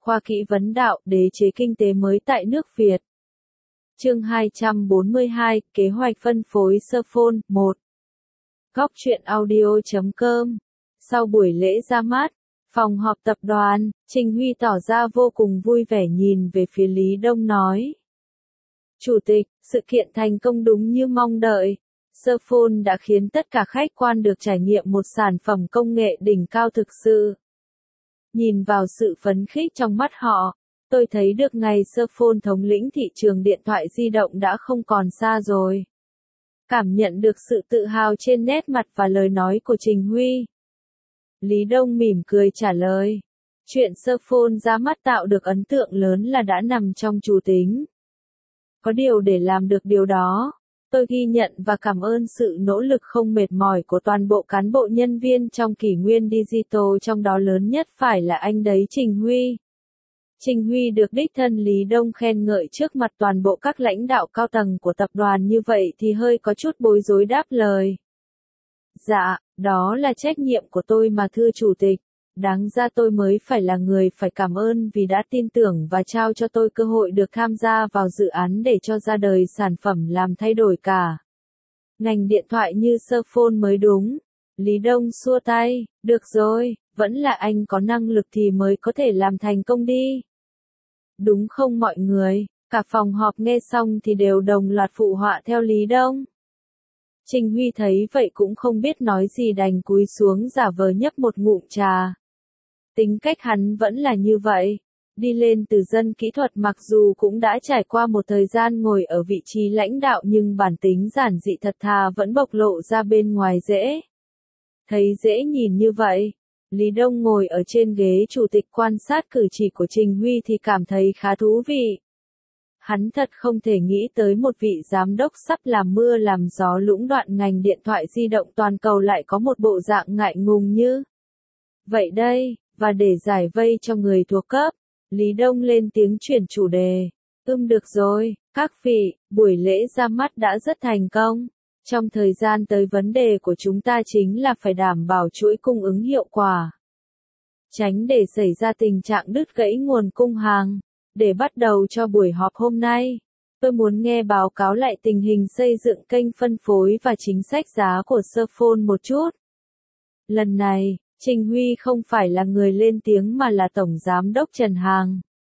Khoa kỹ vấn đạo, đế chế kinh tế mới tại nước Việt. Chương 242, kế hoạch phân phối Smartphone 1. Góc truyện audio.com. Sau buổi lễ ra mắt, phòng họp tập đoàn, Trình Huy tỏ ra vô cùng vui vẻ nhìn về phía Lý Đông nói. Chủ tịch, sự kiện thành công đúng như mong đợi. Smartphone đã khiến tất cả khách quan được trải nghiệm một sản phẩm công nghệ đỉnh cao thực sự. Nhìn vào sự phấn khích trong mắt họ, tôi thấy được ngày Smartphone thống lĩnh thị trường điện thoại di động đã không còn xa rồi. Cảm nhận được sự tự hào trên nét mặt và lời nói của Trình Huy. Lý Đông mỉm cười trả lời. Chuyện Smartphone ra mắt tạo được ấn tượng lớn là đã nằm trong chủ tính. Có điều để làm được điều đó, tôi ghi nhận và cảm ơn sự nỗ lực không mệt mỏi của toàn bộ cán bộ nhân viên trong kỷ nguyên digital, trong đó lớn nhất phải là anh đấy Trình Huy. Trình Huy được đích thân Lý Đông khen ngợi trước mặt toàn bộ các lãnh đạo cao tầng của tập đoàn như vậy thì hơi có chút bối rối đáp lời. Dạ, đó là trách nhiệm của tôi mà thưa chủ tịch. Đáng ra tôi mới phải là người phải cảm ơn vì đã tin tưởng và trao cho tôi cơ hội được tham gia vào dự án để cho ra đời sản phẩm làm thay đổi cả ngành điện thoại như Smartphone mới đúng. Lý Đông xua tay, được rồi, vẫn là anh có năng lực thì mới có thể làm thành công đi. Đúng không mọi người? Cả phòng họp nghe xong thì đều đồng loạt phụ họa theo Lý Đông. Trình Huy thấy vậy cũng không biết nói gì đành cúi xuống giả vờ nhấp một ngụm trà. Tính cách hắn vẫn là như vậy. Đi lên từ dân kỹ thuật mặc dù cũng đã trải qua một thời gian ngồi ở vị trí lãnh đạo nhưng bản tính giản dị thật thà vẫn bộc lộ ra bên ngoài dễ. Thấy dễ nhìn như vậy, Lý Đông ngồi ở trên ghế chủ tịch quan sát cử chỉ của Trình Huy thì cảm thấy khá thú vị. Hắn thật không thể nghĩ tới một vị giám đốc sắp làm mưa làm gió lũng đoạn ngành điện thoại di động toàn cầu lại có một bộ dạng ngại ngùng như vậy đây, và để giải vây cho người thuộc cấp, Lý Đông lên tiếng chuyển chủ đề. Được rồi, các vị, buổi lễ ra mắt đã rất thành công. Trong thời gian tới vấn đề của chúng ta chính là phải đảm bảo chuỗi cung ứng hiệu quả. Tránh để xảy ra tình trạng đứt gãy nguồn cung hàng. Để bắt đầu cho buổi họp hôm nay, tôi muốn nghe báo cáo lại tình hình xây dựng kênh phân phối và chính sách giá của Smartphone một chút. Lần này, Trình Huy không phải là người lên tiếng mà là Tổng Giám đốc Trần Hàng.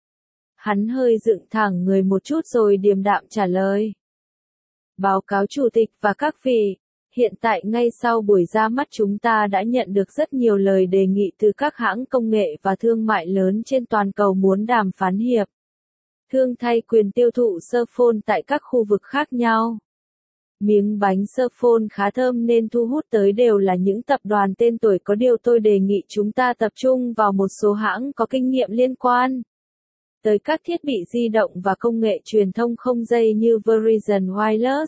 Hắn hơi dựng thẳng người một chút rồi điềm đạm trả lời. Báo cáo Chủ tịch và các vị, hiện tại ngay sau buổi ra mắt chúng ta đã nhận được rất nhiều lời đề nghị từ các hãng công nghệ và thương mại lớn trên toàn cầu muốn đàm phán hiệp thương thay quyền tiêu thụ Smartphone tại các khu vực khác nhau. Miếng bánh Smartphone khá thơm nên thu hút tới đều là những tập đoàn tên tuổi, có điều tôi đề nghị chúng ta tập trung vào một số hãng có kinh nghiệm liên quan tới các thiết bị di động và công nghệ truyền thông không dây như Verizon Wireless,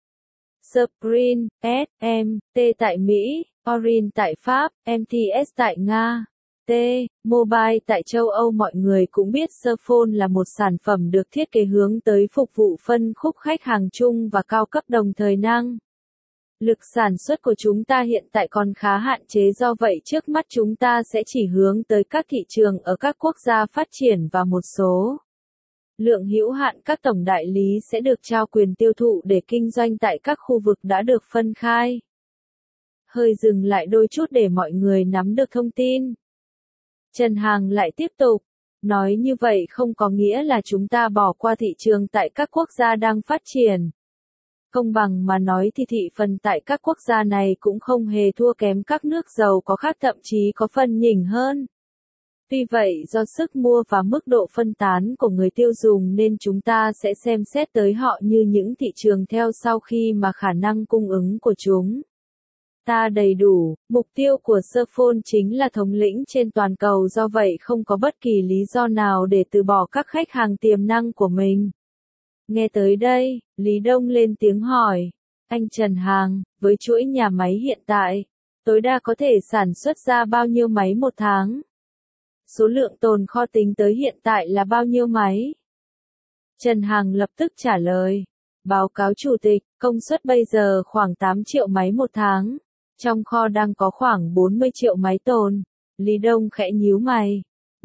Sprint, SMT tại Mỹ, Orange tại Pháp, MTS tại Nga, T-Mobile tại châu Âu. Mọi người cũng biết Smartphone là một sản phẩm được thiết kế hướng tới phục vụ phân khúc khách hàng chung và cao cấp, đồng thời năng lực sản xuất của chúng ta hiện tại còn khá hạn chế, do vậy trước mắt chúng ta sẽ chỉ hướng tới các thị trường ở các quốc gia phát triển và một số lượng hữu hạn các tổng đại lý sẽ được trao quyền tiêu thụ để kinh doanh tại các khu vực đã được phân khai. Hơi dừng lại đôi chút để mọi người nắm được thông tin. Trần Hàng lại tiếp tục, nói như vậy không có nghĩa là chúng ta bỏ qua thị trường tại các quốc gia đang phát triển. Công bằng mà nói thì thị phần tại các quốc gia này cũng không hề thua kém các nước giàu có khác, thậm chí có phần nhỉnh hơn. Tuy vậy do sức mua và mức độ phân tán của người tiêu dùng nên chúng ta sẽ xem xét tới họ như những thị trường theo sau khi mà khả năng cung ứng của chúng ta đầy đủ. Mục tiêu của Smartphone chính là thống lĩnh trên toàn cầu, do vậy không có bất kỳ lý do nào để từ bỏ các khách hàng tiềm năng của mình. Nghe tới đây, Lý Đông lên tiếng hỏi, anh Trần Hàng, với chuỗi nhà máy hiện tại, tối đa có thể sản xuất ra bao nhiêu máy một tháng? Số lượng tồn kho tính tới hiện tại là bao nhiêu máy? Trần Hàng lập tức trả lời, báo cáo Chủ tịch, công suất bây giờ khoảng 8 triệu máy một tháng. Trong kho đang có khoảng 40 triệu máy tồn. Lý Đông khẽ nhíu mày.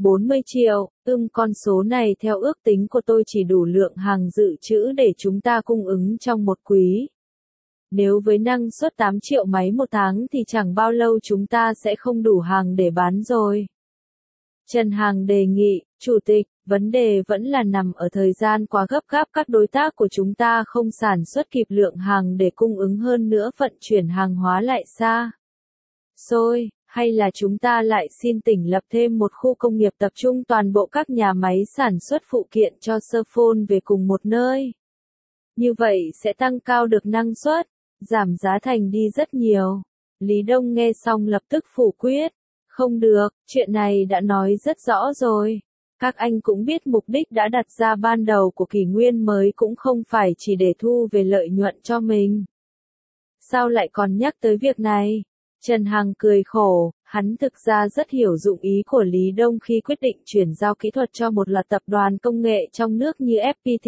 40 triệu, con số này theo ước tính của tôi chỉ đủ lượng hàng dự trữ để chúng ta cung ứng trong một quý. Nếu với năng suất 8 triệu máy một tháng thì chẳng bao lâu chúng ta sẽ không đủ hàng để bán rồi. Trần Hằng đề nghị, Chủ tịch, vấn đề vẫn là nằm ở thời gian quá gấp gáp, các đối tác của chúng ta không sản xuất kịp lượng hàng để cung ứng, hơn nữa vận chuyển hàng hóa lại xa xôi, hay là chúng ta lại xin tỉnh lập thêm một khu công nghiệp tập trung toàn bộ các nhà máy sản xuất phụ kiện cho Smartphone về cùng một nơi. Như vậy sẽ tăng cao được năng suất, giảm giá thành đi rất nhiều. Lý Đông nghe xong lập tức phủ quyết. Không được, chuyện này đã nói rất rõ rồi. Các anh cũng biết mục đích đã đặt ra ban đầu của kỷ nguyên mới cũng không phải chỉ để thu về lợi nhuận cho mình. Sao lại còn nhắc tới việc này? Trần Hằng cười khổ, hắn thực ra rất hiểu dụng ý của Lý Đông khi quyết định chuyển giao kỹ thuật cho một loạt tập đoàn công nghệ trong nước như FPT,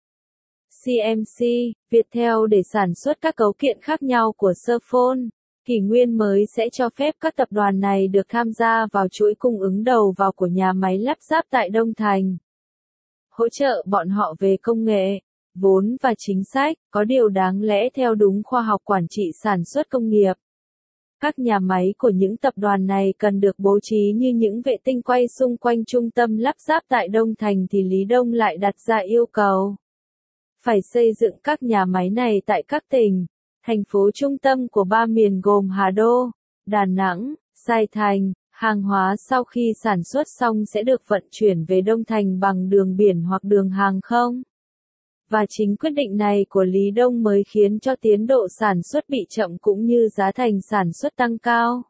CMC, Viettel để sản xuất các cấu kiện khác nhau của Smartphone. Kỷ nguyên mới sẽ cho phép các tập đoàn này được tham gia vào chuỗi cung ứng đầu vào của nhà máy lắp ráp tại Đông Thành. Hỗ trợ bọn họ về công nghệ, vốn và chính sách, có điều đáng lẽ theo đúng khoa học quản trị sản xuất công nghiệp. Các nhà máy của những tập đoàn này cần được bố trí như những vệ tinh quay xung quanh trung tâm lắp ráp tại Đông Thành thì Lý Đông lại đặt ra yêu cầu. Phải xây dựng các nhà máy này tại các tỉnh, thành phố trung tâm của ba miền gồm Hà Đô, Đà Nẵng, Sài Thành. Hàng hóa sau khi sản xuất xong sẽ được vận chuyển về Đông Thành bằng đường biển hoặc đường hàng không. Và chính quyết định này của Lý Đông mới khiến cho tiến độ sản xuất bị chậm cũng như giá thành sản xuất tăng cao.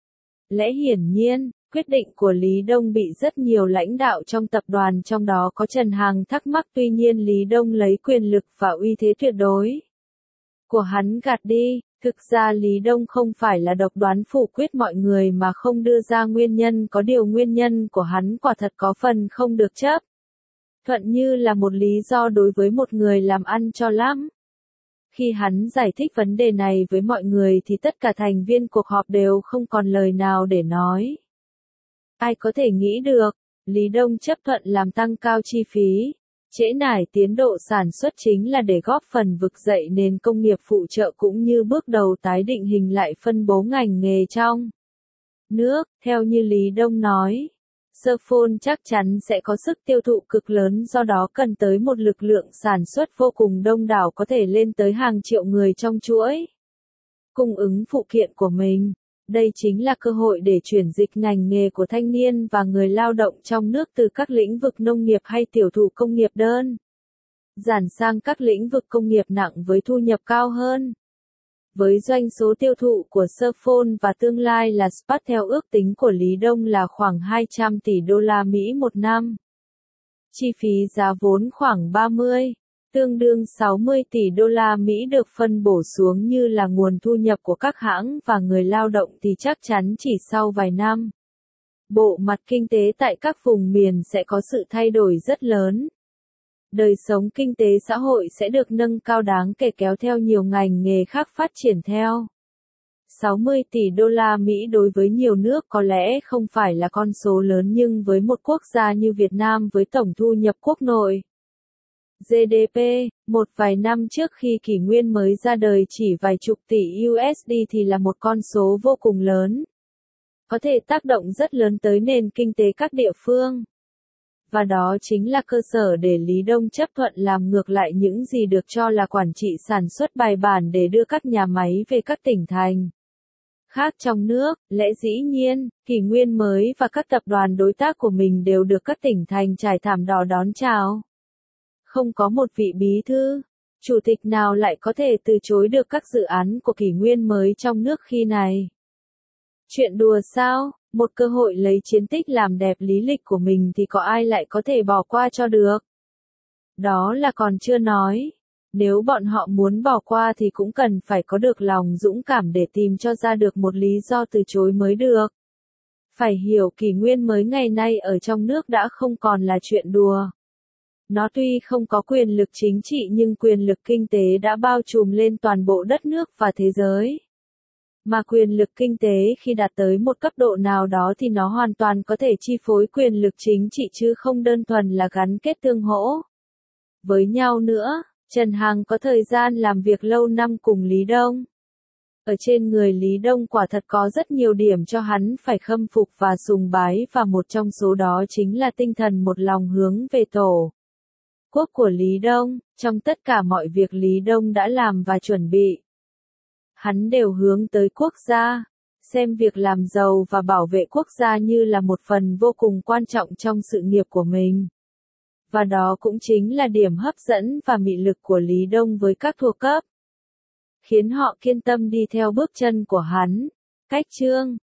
Lẽ hiển nhiên, quyết định của Lý Đông bị rất nhiều lãnh đạo trong tập đoàn trong đó có Trần Hằng thắc mắc, tuy nhiên Lý Đông lấy quyền lực và uy thế tuyệt đối của hắn gạt đi. Thực ra Lý Đông không phải là độc đoán phủ quyết mọi người mà không đưa ra nguyên nhân, có điều nguyên nhân của hắn quả thật có phần không được chấp thuận như là một lý do đối với một người làm ăn cho lắm. Khi hắn giải thích vấn đề này với mọi người thì tất cả thành viên cuộc họp đều không còn lời nào để nói. Ai có thể nghĩ được, Lý Đông chấp thuận làm tăng cao chi phí, trễ nải tiến độ sản xuất chính là để góp phần vực dậy nền công nghiệp phụ trợ cũng như bước đầu tái định hình lại phân bố ngành nghề trong nước. Theo như Lý Đông nói, Smartphone chắc chắn sẽ có sức tiêu thụ cực lớn, do đó cần tới một lực lượng sản xuất vô cùng đông đảo, có thể lên tới hàng triệu người trong chuỗi cung ứng phụ kiện của mình. Đây chính là cơ hội để chuyển dịch ngành nghề của thanh niên và người lao động trong nước từ các lĩnh vực nông nghiệp hay tiểu thủ công nghiệp đơn giản sang các lĩnh vực công nghiệp nặng với thu nhập cao hơn. Với doanh số tiêu thụ của Smartphone và tương lai là Smart theo ước tính của Lý Đông là khoảng 200 tỷ đô la Mỹ một năm. Chi phí giá vốn khoảng 30, tương đương 60 tỷ đô la Mỹ được phân bổ xuống như là nguồn thu nhập của các hãng và người lao động thì chắc chắn chỉ sau vài năm, bộ mặt kinh tế tại các vùng miền sẽ có sự thay đổi rất lớn. Đời sống kinh tế xã hội sẽ được nâng cao đáng kể, kéo theo nhiều ngành nghề khác phát triển theo. 60 tỷ đô la Mỹ đối với nhiều nước có lẽ không phải là con số lớn, nhưng với một quốc gia như Việt Nam với tổng thu nhập quốc nội GDP, một vài năm trước khi kỷ nguyên mới ra đời chỉ vài chục tỷ USD thì là một con số vô cùng lớn, có thể tác động rất lớn tới nền kinh tế các địa phương. Và đó chính là cơ sở để Lý Đông chấp thuận làm ngược lại những gì được cho là quản trị sản xuất bài bản để đưa các nhà máy về các tỉnh thành khác trong nước. Lẽ dĩ nhiên, kỷ nguyên mới và các tập đoàn đối tác của mình đều được các tỉnh thành trải thảm đỏ đón chào. Không có một vị bí thư, chủ tịch nào lại có thể từ chối được các dự án của kỷ nguyên mới trong nước khi này. Chuyện đùa sao? Một cơ hội lấy chiến tích làm đẹp lý lịch của mình thì có ai lại có thể bỏ qua cho được. Đó là còn chưa nói. Nếu bọn họ muốn bỏ qua thì cũng cần phải có được lòng dũng cảm để tìm cho ra được một lý do từ chối mới được. Phải hiểu kỷ nguyên mới ngày nay ở trong nước đã không còn là chuyện đùa. Nó tuy không có quyền lực chính trị nhưng quyền lực kinh tế đã bao trùm lên toàn bộ đất nước và thế giới. Mà quyền lực kinh tế khi đạt tới một cấp độ nào đó thì nó hoàn toàn có thể chi phối quyền lực chính trị chứ không đơn thuần là gắn kết tương hỗ với nhau nữa. Trần Hằng có thời gian làm việc lâu năm cùng Lý Đông. Ở trên người Lý Đông quả thật có rất nhiều điểm cho hắn phải khâm phục và sùng bái, và một trong số đó chính là tinh thần một lòng hướng về tổ quốc của Lý Đông. Trong tất cả mọi việc Lý Đông đã làm và chuẩn bị, hắn đều hướng tới quốc gia, xem việc làm giàu và bảo vệ quốc gia như là một phần vô cùng quan trọng trong sự nghiệp của mình. Và đó cũng chính là điểm hấp dẫn và mị lực của Lý Đông với các thuộc cấp, khiến họ kiên tâm đi theo bước chân của hắn. Cách chương